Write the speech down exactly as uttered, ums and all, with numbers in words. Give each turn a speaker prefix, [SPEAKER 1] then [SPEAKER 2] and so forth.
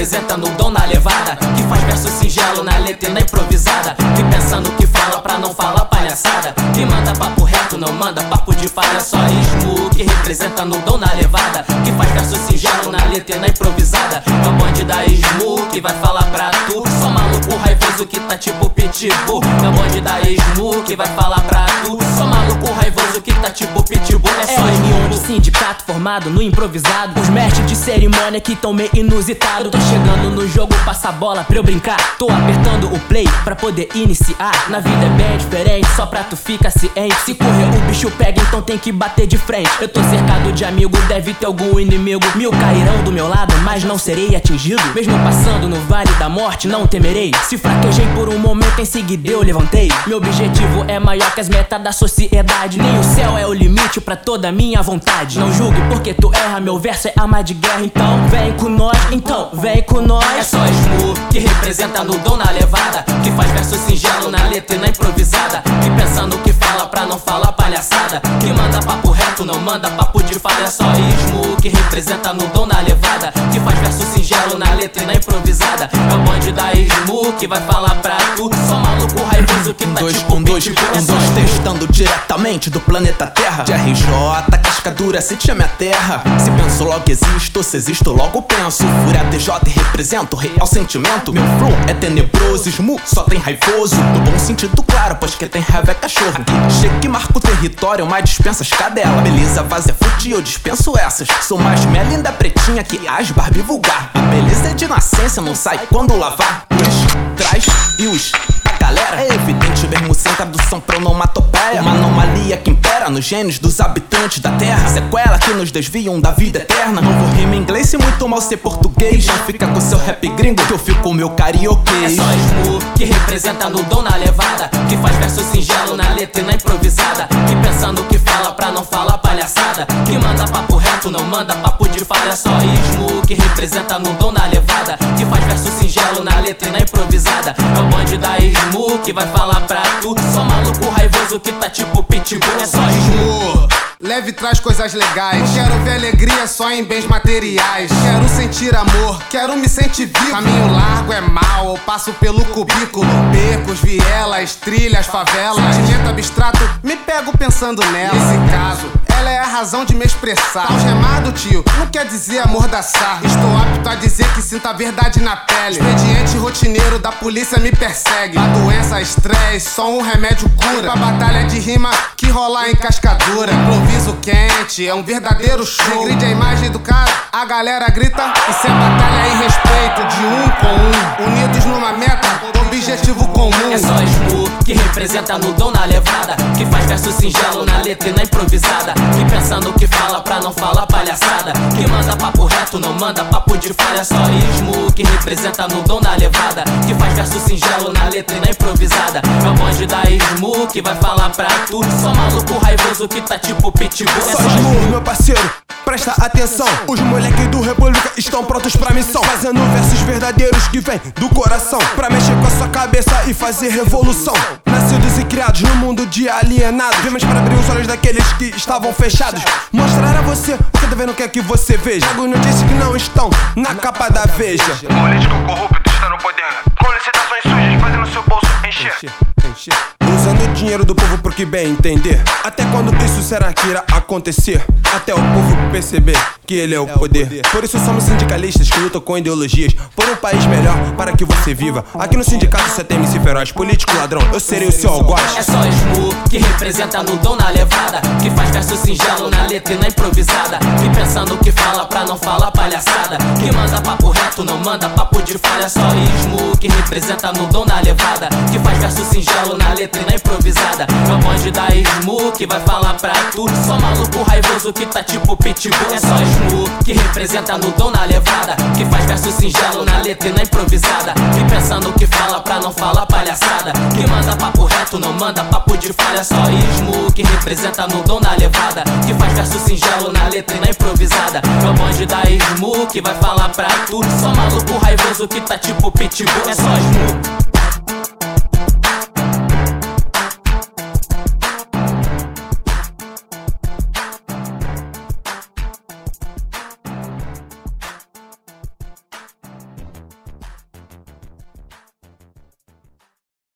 [SPEAKER 1] representando o dom na levada, que faz verso singelo na letra e na improvisada, que pensa no que fala pra não falar palhaçada, que manda papo reto, não manda papo de falha, só esmo, que representa no dom na levada, que faz verso singelo na letra e na improvisada. É o bonde da esmo, que vai falar pra tu, só maluco raivoso que tá tipo pitbull. É o bonde da esmo, que vai falar pra tu, só maluco raivoso que tá tipo pitbull. É só esmo do sindicato formado no improvisado, os mestres de cerimônia que tão meio inusitado. Tô chegando no jogo, passa a bola pra eu brincar, tô apertando o play pra poder iniciar. Na vida é bem diferente, só pra tu ficar ciente, se correr o bicho pega, então tem que bater de frente. Eu tô cercado de amigo, deve ter algum inimigo, mil cairão do meu lado, mas não serei atingido. Mesmo passando no vale da morte, não temerei. Se fraquejei por um momento, em seguida eu levantei. Meu objetivo é maior que as metas da sociedade, nem o céu é o limite pra toda a minha vontade. Não julgue porque tu erra, meu verso é arma de guerra, então vem com nós, então vem com nós. É só esmo, que representa no dom na levada, que faz verso singelo na letra e na improvisada, que pensa no que fala pra não falar palhaçada, que manda papo reto, não manda papo de falha. É só esmo, que representa no dom na levada, que faz verso singelo na letra e na improvisada. É o bonde da esmo, que vai falar pra tu, só maluco raivoso que tá
[SPEAKER 2] dois,
[SPEAKER 1] tipo
[SPEAKER 2] um, dois,
[SPEAKER 1] pitbull.
[SPEAKER 2] um, dois, testando diretamente do planeta Terra. De R J, cascadura, se te minha terra. Se penso logo existo, se existo logo penso. Fúria D J e represento real sentimento. Meu flow é tenebroso, esmu só tem raivoso, no bom sentido claro, pois que tem raiva é cachorro. Aqui chega e marca o território, mas dispensa as cadela. Beleza, vazia fute, eu dispenso essas. Sou mais minha linda pretinha que as Barbie vulgar. A beleza é de nascença, não sai quando lavar. Os traz e os galera, é evidente mesmo sem tradução pra onomatopeia. Uma anomalia que impera nos genes dos habitantes da terra, sequela que nos desviam da vida eterna. Não vou rimar em inglês se muito mal ser português. Não fica com seu rap gringo que eu fico com meu karaokê.
[SPEAKER 1] É só esmo, que representa no dom na levada, que faz verso singelo na letra e na improvisada, que pensa no que fala pra não falar palhaçada, que manda papo reto, não manda papo de falha. É só esmo, que representa no dom na levada, que faz verso singelo na letra e na improvisada. É o bonde da esmo, que vai falar pra tu, só maluco raivoso que tá tipo pitbull. É só esmo.
[SPEAKER 3] Leve traz coisas legais, não quero ver alegria só em bens materiais. Quero sentir amor, quero me sentir vivo. Caminho largo é mal, eu passo pelo cubículo, becos, vielas, trilhas, favelas. Sentimento abstrato, me pego pensando nela. Nesse caso, ela é a razão de me expressar. Tá algemado, tio, não quer dizer amordaçar. Estou apto a dizer que sinto a verdade na pele. Expediente rotineiro da polícia me persegue. A doença, estresse, só um remédio cura. Pra batalha de rima que rolar em cascadura. Improviso quente, é um verdadeiro show. Regride a imagem do cara, a galera grita. Isso é batalha e respeito de um com um, unidos numa meta, objetivo comum.
[SPEAKER 1] É só esmo, que representa no dom na levada, que faz verso singelo na letra e na improvisada, que pensa no que fala pra não falar palhaçada, que manda papo reto, não manda papo de falha. É só esmo, que representa no dom na levada, que faz verso singelo na letra e na improvisada. É o bonde da esmo, que vai falar pra tu, só maluco raivoso que tá tipo pitbull. É
[SPEAKER 2] só esmo, meu parceiro, presta atenção. Os moleques do República estão prontos pra missão, fazendo versos verdadeiros que vêm do coração, pra mexer com a sua cabeça e fazer revolução. Nascidos e criados no mundo de alienados, vimos para abrir os olhos daqueles que estavam fechados, mostrar a você o que devendo quer que você veja. Alguns notícias que não estão na capa da Veja.
[SPEAKER 4] Político corrupto está no poder, com licitações sujas fazendo seu bolso encher.
[SPEAKER 2] encher. Usando o dinheiro do povo pro que bem entender. Até quando isso será que irá acontecer? Até o povo perceber que ele é o poder. Por isso somos sindicalistas que lutam com ideologias por um país melhor para que você viva. Aqui no sindicato você tem M C feroz, político ladrão, eu serei o seu algoz.
[SPEAKER 1] É só esmo, que representa no dom na levada, que faz verso singelo na letra e na improvisada, que pensa no que fala pra não falar palhaçada, que manda papo reto, não manda papo de falha. É só esmo, que representa no dom na levada, que faz verso singelo na letra e na improvisada. É o bonde da esmo, que vai falar pra tu, só maluco raivoso que tá tipo pitbull. É só esmo, que representa no dom na levada, que faz verso singelo na letra e na improvisada, que pensa no que fala pra não falar palhaçada, que manda papo reto, não manda papo de falha. É só esmo, que representa no dom na levada, que faz verso singelo na letra e na improvisada. É o bonde da esmo, que vai falar pra tu, só maluco raivoso que tá tipo pitbull. É só esmo.